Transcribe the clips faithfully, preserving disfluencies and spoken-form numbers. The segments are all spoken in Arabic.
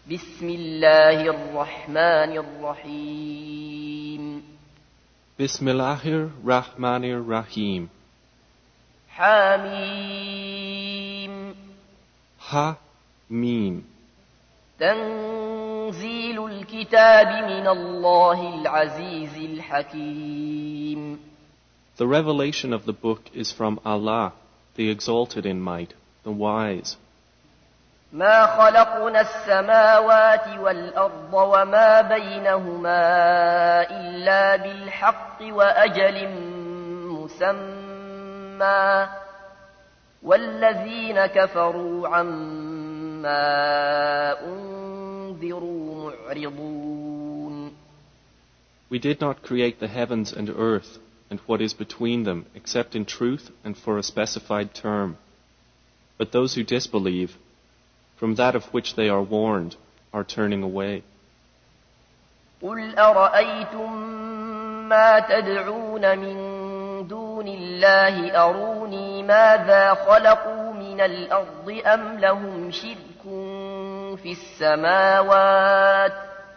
بسم الله الرحمن الرحيم Bismillahir Rahmanir Rahim. حميم Ha Mim. تنزيل الكتاب من الله العزيز الحكيم. The revelation of the book is from Allah, the exalted in might, the wise. ما خلقنا السماوات والأرض وما بينهما إلا بالحق وأجل مسمى والذين كفروا عما أنذروا معرضون. We did not create the heavens and earth and what is between them except in truth and for a specified term. But those who disbelieve, from that of which they are warned, are turning away. قل أرأيتم ما تدعون من دون الله أروني ماذا خلقوا من الأرض أم لهم شرك في السماوات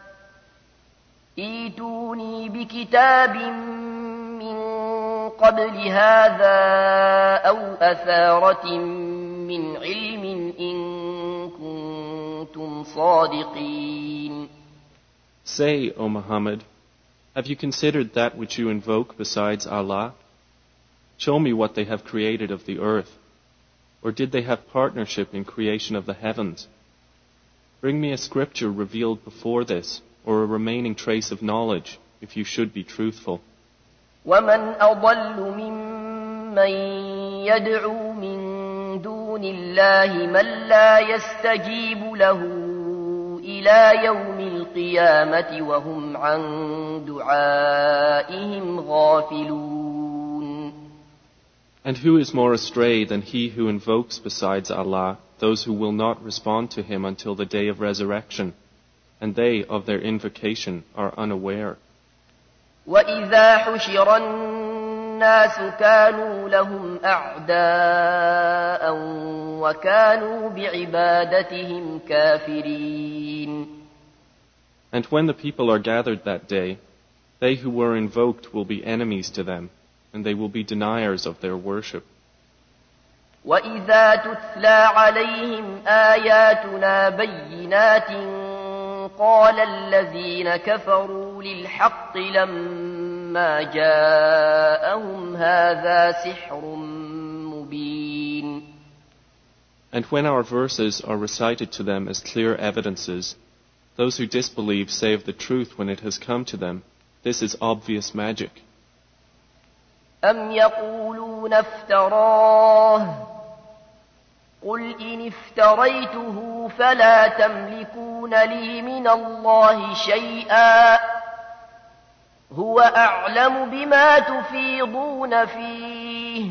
ائتوني بكتاب من قبل هذا أو أثارة من علم إن كنتم صادقين. Say, O Muhammad, have you considered that which you invoke besides Allah? Show me what they have created of the earth. Or did they have partnership in creation of the heavens? Bring me a scripture revealed before this, or a remaining trace of knowledge, if you should be truthful. ومن أضل ممن يدعو من دون الله من لا يستجيب له إلى يوم القيامة وهم عن دعائهم غافلون. And who is more astray than he who invokes besides Allah those who will not respond to him until the day of resurrection, and they of their invocation are unaware. وإذا حشر الناس كانوا لهم أعداء وكانوا بعبادتهم كافرين. And when the people are gathered that day, they who were invoked will be enemies to them, and they will be deniers of their worship. وإذا تتلى عليهم آياتنا بينات قال الذين كفروا للحق لما جاءهم هذا سحر مبين. And when our verses are recited to them as clear evidences, those who disbelieve say of the truth when it has come to them, this is obvious magic. أم يقولون افتراه قل إن افتريته فلا تملكون لي من الله شيئا هو أعلم بما تفيضون فيه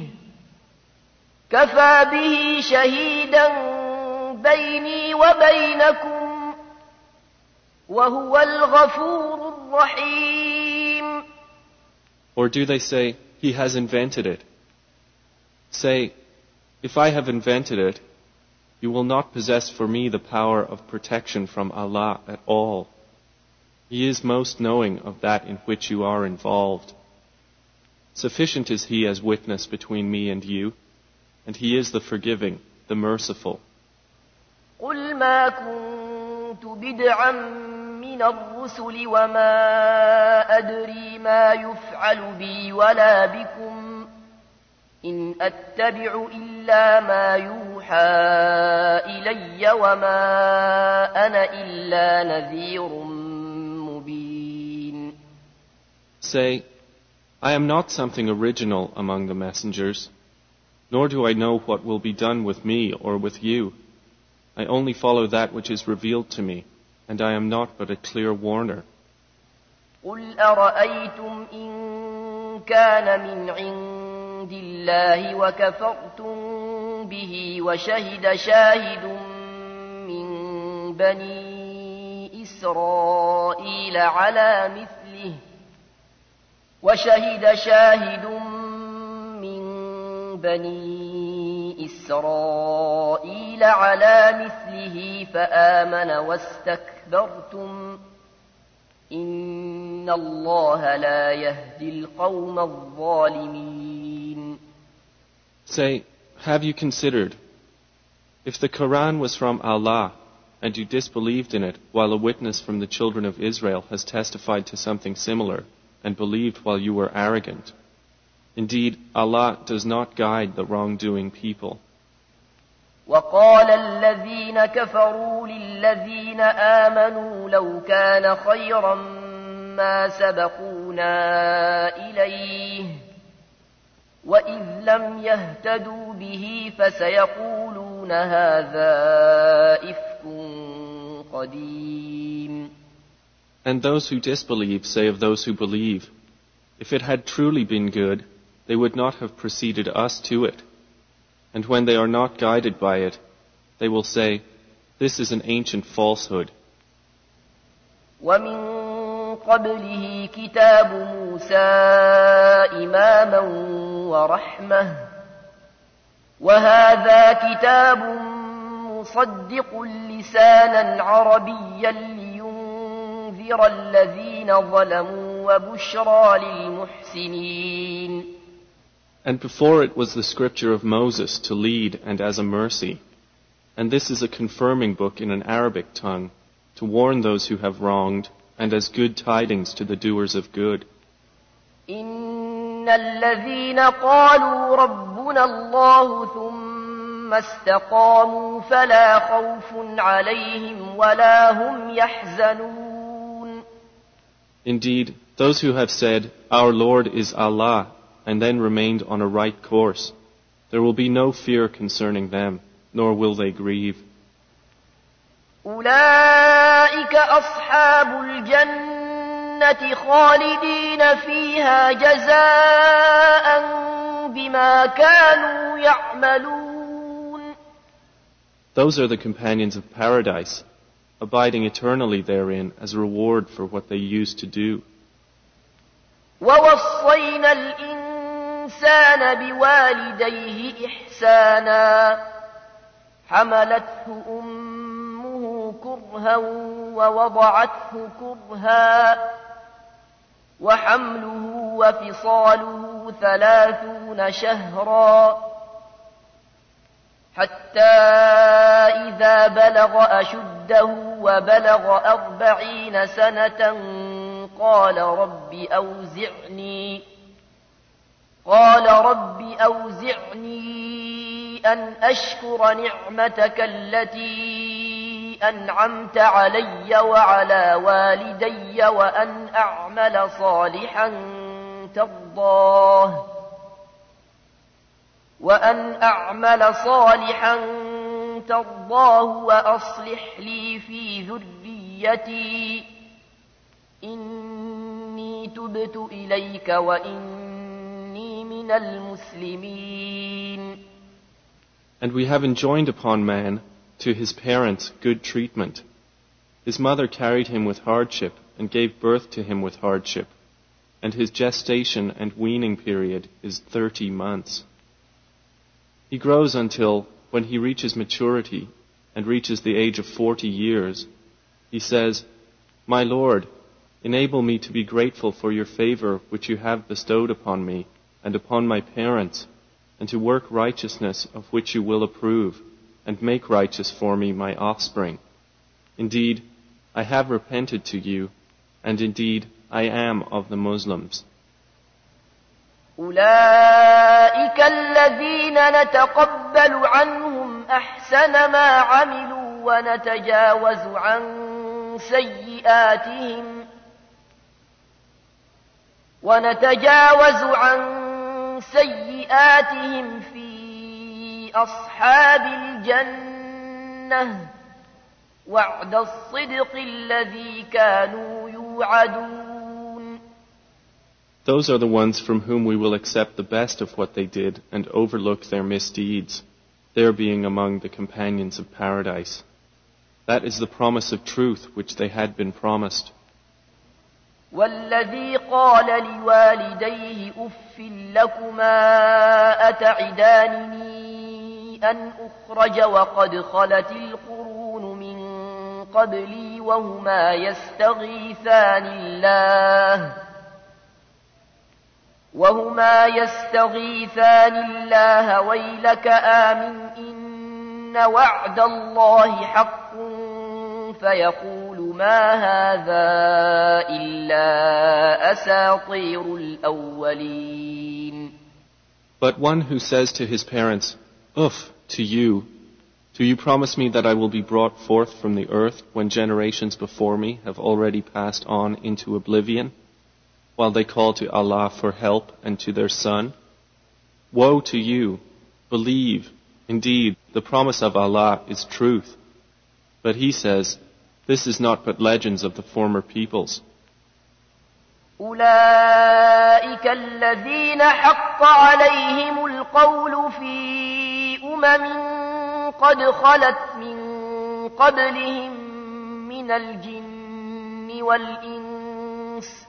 كفى به شهيدا بيني وبينكم وهو الغفور الرحيم. Or do they say, he has invented it? Say, if I have invented it, you will not possess for me the power of protection from Allah at all. He is most knowing of that in which you are involved. Sufficient is He as witness between me and you, and He is the forgiving, the merciful. قل ما كنت بدعا من الرسل وما أدري ما يفعل بي ولا بكم إن أتبع إلا ما يوحى إلي وما أنا إلا نذير مبين. Say, I am not something original among the messengers, nor do I know what will be done with me or with you. I only follow that which is revealed to me, and I am not but a clear warner. قل أرأيتم إن كان من عند الله وكفرتم به وشهد شاهد من بني إسرائيل على مثله وشهد شاهد من بني إسرائيل على مثله فآمن واستكبرتم إن الله لا يهدي القوم الظالمين. Say, have you considered, if the Quran was from Allah, and you disbelieved in it while a witness from the children of Israel has testified to something similar, and believed while you were arrogant, indeed, Allah does not guide the wrongdoing people. وقال الذين كفروا للذين آمنوا لو كان خيرا ما سبقونا إليه وإذ لم يهتدوا به فسيقولون هذا إفك قديم. And those who disbelieve say of those who believe, if it had truly been good, they would not have preceded us to it. And when they are not guided by it, they will say, this is an ancient falsehood. ومن قبله كتاب موسى إماما ورحمة وهذا كتاب مصدق لسانا عربيا لينذر الذين ظلموا وبشرى للمحسنين. And before it was the scripture of Moses to lead and as a mercy. And this is a confirming book in an Arabic tongue, to warn those who have wronged, and as good tidings to the doers of good. إن الذين قالوا ربنا الله ثم استقاموا فلا خوف عليهم ولا هم يحزنون. Indeed, those who have said, our Lord is Allah, and then remained on a right course, there will be no fear concerning them, nor will they grieve. أولئك أصحاب الجنة خالدين فيها جزاء بما كانوا يعملون. Those are the companions of paradise, abiding eternally therein as a reward for what they used to do. ووصينا الإنسان بوالديه إحسانا حملته أمه كرها ووضعته كرها وحمله وفصاله ثلاثون شهرا حتى إذا بلغ أشده وبلغ أربعين سنة قال رب أوزعني قال رب أوزعني أن أشكر نعمتك التي أنعمت علي وعلى والدي وأن أعمل صالحا ترضاه وأن أعمل صالحا ترضاه وأصلح لي في ذريتي إني تبت إليك وإني من المسلمين. And we have enjoined upon man, to his parents, good treatment. His mother carried him with hardship and gave birth to him with hardship, and his gestation and weaning period is thirty months. He grows until, when he reaches maturity and reaches the age of forty years, he says, My Lord, enable me to be grateful for your favor which you have bestowed upon me and upon my parents, and to work righteousness of which you will approve, and make righteous for me my offspring. Indeed, I have repented to you, and indeed I am of the Muslims. أولئك الذين نتقبل عنهم أحسن ما عملوا ونتجاوز عن سيئاتهم ونتجاوز عن سيئاتهم في أصحاب الجنة وعد الصدق الذي كانوا يوعدون. Those are the ones from whom we will accept the best of what they did and overlook their misdeeds, their being among the companions of paradise. That is the promise of truth which they had been promised. والذي قال لوالديه أف لكما أتعدانني أن أخرج وقد خلت القرون من قبلي وهما يستغيثان الله وهما يستغيثان الله ويلك آمن إن وعد الله حق فيقول ما هذا إلا أساطير الأولين. But one who says to his parents, "Uff, to you, do you promise me that I will be brought forth from the earth when generations before me have already passed on into oblivion, while they call to Allah for help and to their son? Woe to you! Believe, indeed, the promise of Allah is truth." But he says, "This is not but legends of the former peoples." أولئك الذين حق عليهم القول في أمم قد خلت من قبلهم من الجن والإنس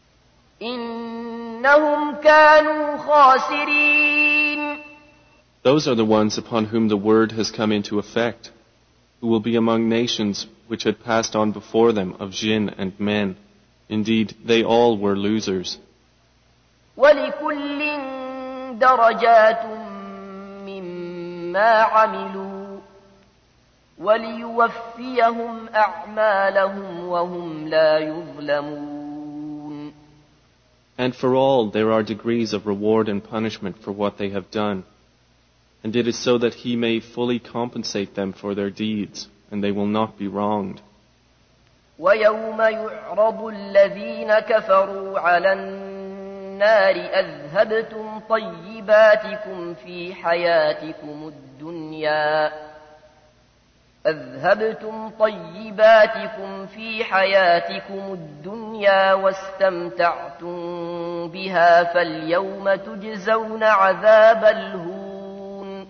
إنهم كانوا خاسرين. Those are the ones upon whom the word has come into effect, who will be among nations which had passed on before them of jinn and men. Indeed, they all were losers. وَلِكُلٍّ دَرَجَاتٌ مِّمَّا عَمِلُوا وَلِيُوَفِّيَهُمْ أَعْمَالَهُمْ وَهُمْ لَا يُظْلَمُونَ. And for all there are degrees of reward and punishment for what they have done. And it is so that he may fully compensate them for their deeds, and they will not be wronged. وَيَوْمَ يُعْرَضُ الَّذِينَ كَفَرُوا عَلَى النَّارِ أَذْهَبْتُمْ طَيِّبَاتِكُمْ فِي حَيَاتِكُمُ الدُّنْيَا أَذْهَبْتُمْ طَيِّبَاتِكُمْ فِي حَيَاتِكُمُ الدُّنْيَا وَاسْتَمْتَعْتُمْ بِهَا فَالْيَوْمَ تُجْزَوْنَ عَذَابَ الْهُونِ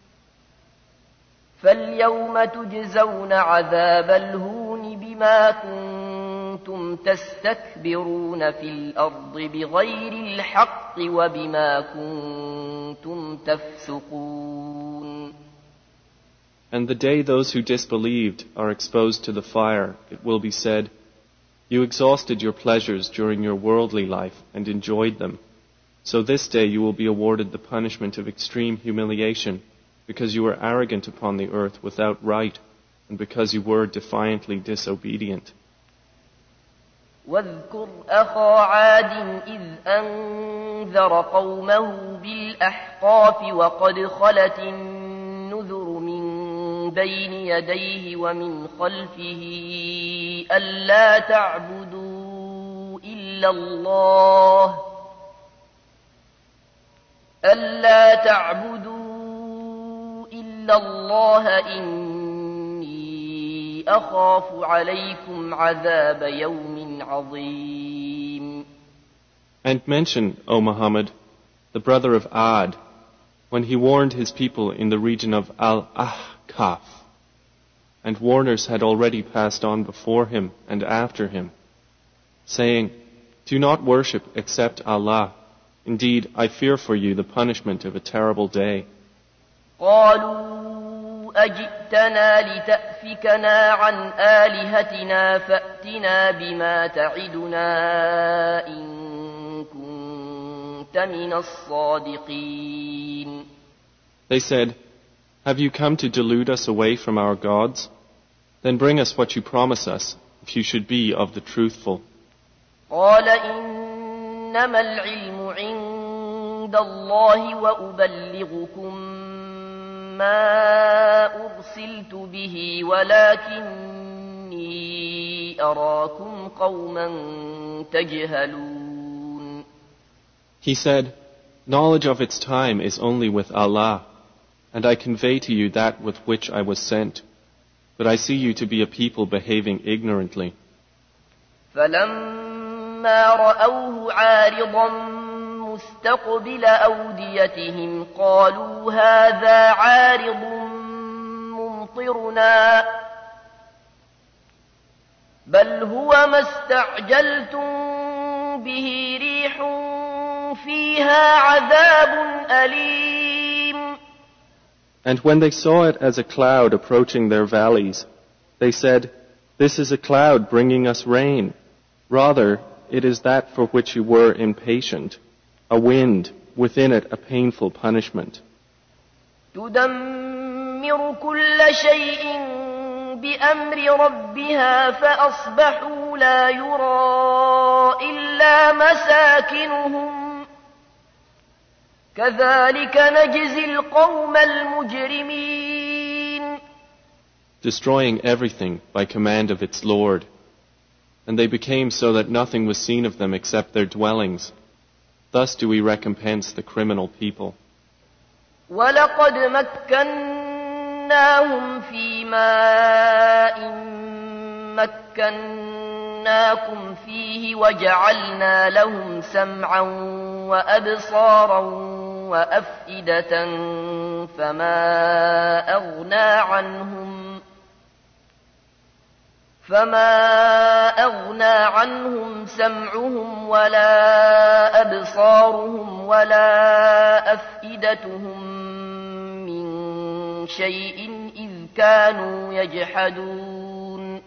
فَالْيَوْمَ تُجْزَوْنَ عَذَابَ الْهُونِ بما كنتم تستكبرون في الأرض بغير الحق وبما كنتم تفسقون. And the day those who disbelieved are exposed to the fire, it will be said, "You exhausted your pleasures during your worldly life and enjoyed them. So this day you will be awarded the punishment of extreme humiliation because you were arrogant upon the earth without right, and because you were defiantly disobedient." واذكر أخا عاد إذ أنذر قومه بالأحقاف وقد خلت النذر من بين يديه ومن خلفه ألا تعبدوا إلا الله ألا تعبدوا إلا الله إني أخاف عليكم عذاب يوم عظيم. And mention, O Muhammad, the brother of Ad, when he warned his people in the region of Al-Ahqaf, and warners had already passed on before him and after him, saying, "Do not worship except Allah. Indeed, I fear for you the punishment of a terrible day." قالوا أجئتنا لتأفكنا عن آلهتنا فأتنا بما تعدنا إن كنت من الصادقين. They said, "Have you come to delude us away from our gods? Then bring us what you promise us, if you should be of the truthful." قال إنما العلم عند الله وأبلغكم ما أرسلت به ولكني أراكم قوما تجهلون. He said, "Knowledge of its time is only with Allah, and I convey to you that with which I was sent, but I see you to be a people behaving ignorantly." فلما رأوه عارضا مستقبل أوديتهم قالوا هذا عارض ممطرنا بل هو ما استعجلتم به ريح فيها عذاب أليم And when they saw it as a cloud approaching their valleys, they said, "This is a cloud bringing us rain. Rather, it is that for which you were impatient, a wind, within it a painful punishment." تدمر كل شيء بأمر ربها فأصبحوا لا يرى إلا مساكنهم كذلك نجزي القوم المجرمين. Destroying everything by command of its Lord. And they became so that nothing was seen of them except their dwellings. Thus do we recompense the criminal people. وَلَقَدْ مَكَّنَّاهُمْ فِي مَاءٍ مَكَّنَّاكُمْ فِيهِ وَجَعَلْنَا لَهُمْ سَمْعًا وَأَبْصَارًا وَأَفْئِدَةً فَمَا أَغْنَى عنهم فما أغنى عنهم سمعهم ولا أبصارهم ولا أفئدتهم من شيء إذ كانوا يجحدون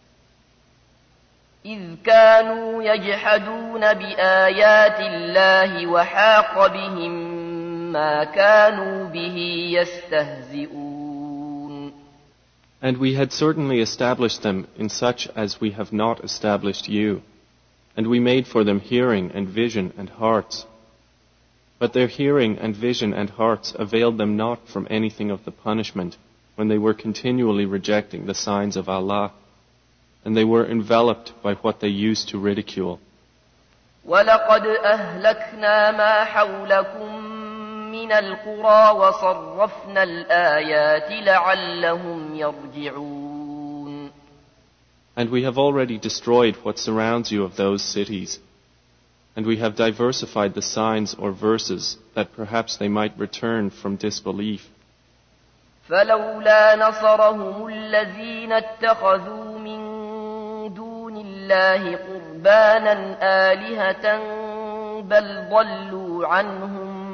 إذ كانوا يجحدون بآيات الله وحاق بهم ما كانوا به يستهزئون. And we had certainly established them in such as we have not established you, and we made for them hearing and vision and hearts. But their hearing and vision and hearts availed them not from anything of the punishment when they were continually rejecting the signs of Allah, and they were enveloped by what they used to ridicule. وَلَقَدْ أَهْلَكْنَا مَا حَوْلَكُمْ مِنَ الْقُرَى وَصَرَّفْنَا الْآيَاتِ لَعَلَّهُمْ يَرْجِعُونَ. And we have already destroyed what surrounds you of those cities, and we have diversified the signs or verses that perhaps they might return from disbelief. فَلَوْلَا نَصَرَهُمُ الَّذِينَ اتَّخَذُوا مِن دُونِ اللَّهِ قُرْبَانًا آلِهَةً بَلْ ضَلُّوا عَنْهُمْ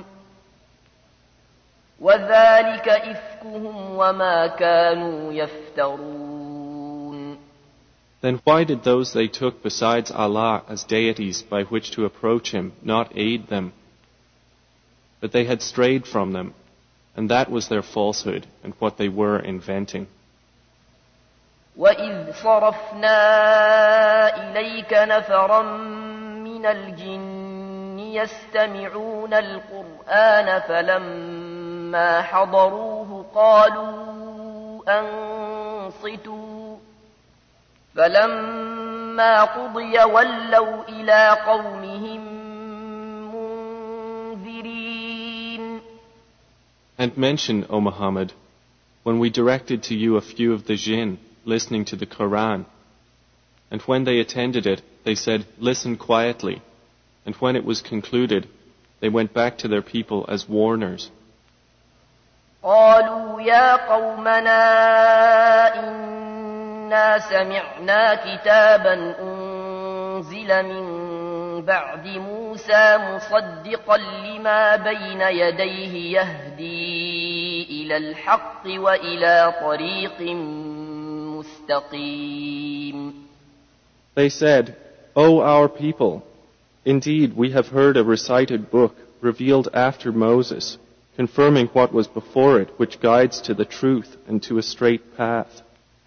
وَذَلِكَ إِفْكُهُمْ وَمَا كَانُوا يَفْتَرُونَ. Then why did those they took besides Allah as deities by which to approach Him not aid them? But they had strayed from them, and that was their falsehood and what they were inventing. وَإِذْ صَرَفْنَا إِلَيْكَ نَفَرًا مِنَ الْجِنِّ يَسْتَمِعُونَ الْقُرْآنَ فَلَمَّا حَضَرُوهُ قَالُوا أَنصِتُوا فَلَمَّا قُضِيَ وَلَّوْا إِلَى قَوْمِهِمْ مُنذِرِينَ. And mention, O Muhammad, when we directed to you a few of the jinn listening to the Quran, and when they attended it, they said, "Listen quietly," and when it was concluded, they went back to their people as warners. قالوا يا قومنا إنا سمعنا كتابا أنزل من بعد موسى مصدقا لما بين يديه يهدي إلى الحق وإلى طريق مستقيم. They said, "O our people, indeed we have heard a recited book revealed after Moses, confirming what was before it, which guides to the truth and to a straight path."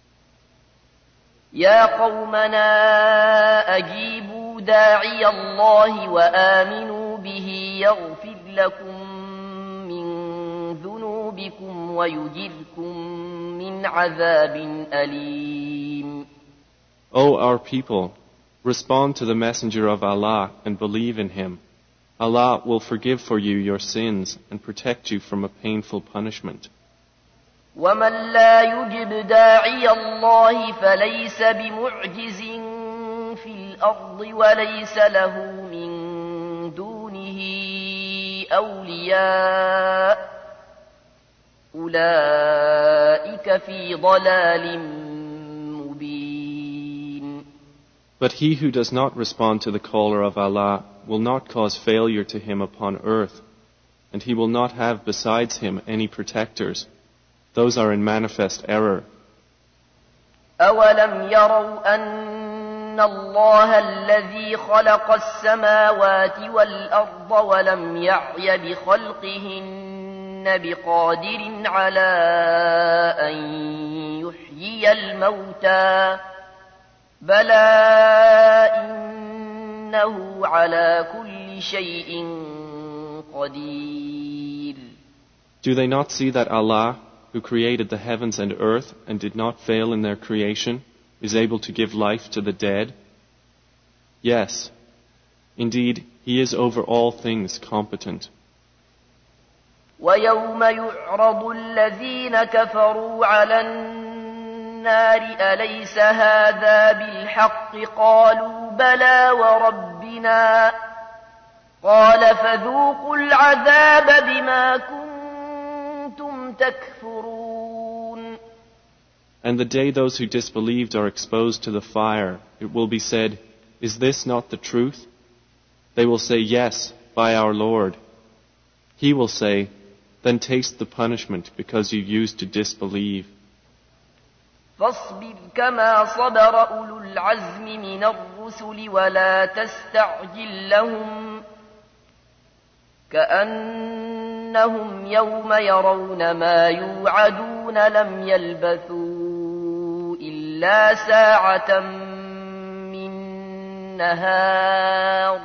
يا قومنا أجيبوا داعي الله وآمنوا به يغفر لكم من ذنوبكم ويجركم من عذاب أليم. O our people, respond to the messenger of Allah and believe in him. Allah will forgive for you your sins and protect you from a painful punishment. وَمَنْ لَا يُجِبْ دَاعِيَ اللَّهِ فَلَيْسَ بِمُعْجِزٍ فِي الْأَرْضِ وَلَيْسَ لَهُ مِنْ دُونِهِ أَوْلِيَاءُ أُولَئِكَ فِي ضَلَالٍ مُبِينٍ. But he who does not respond to the caller of Allah will not cause failure to him upon earth, and he will not have besides him any protectors. those are in manifest error. أولم يروا أن الله الذي خلق السماوات والأرض ولم يعي بخلقهن بقادر على أن يحيي الموتى بلى إنه على كل شيء قدير. Do they not see that Allah, who created the heavens and earth and did not fail in their creation, is able to give life to the dead? Yes, indeed, He is over all things competent. ويوم يعرض الذين كفروا على النار أليس هذا بالحق قالوا بلى وربنا قال فذوقوا العذاب بما كنتم تكفرون. And the day those who disbelieved are exposed to the fire, it will be said, is this not the truth? They will say, yes, by our Lord. He will say, then taste the punishment because you used to disbelieve. فاصبر كما صبر أولو العزم من الرسل ولا تستعجل لهم كأنهم يوم يرون ما يوعدون لم يلبثوا إلا ساعة من نهار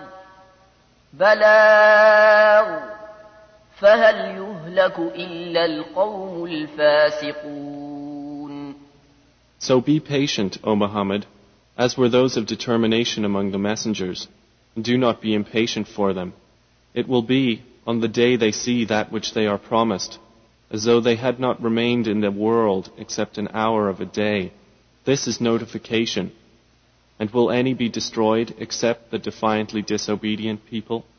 بلاغ فهل يهلك إلا القوم الفاسقون. So be patient, O Muhammad, as were those of determination among the messengers, and do not be impatient for them. It will be, on the day they see that which they are promised, as though they had not remained in the world except an hour of a day. This is notification. And will any be destroyed except the defiantly disobedient people?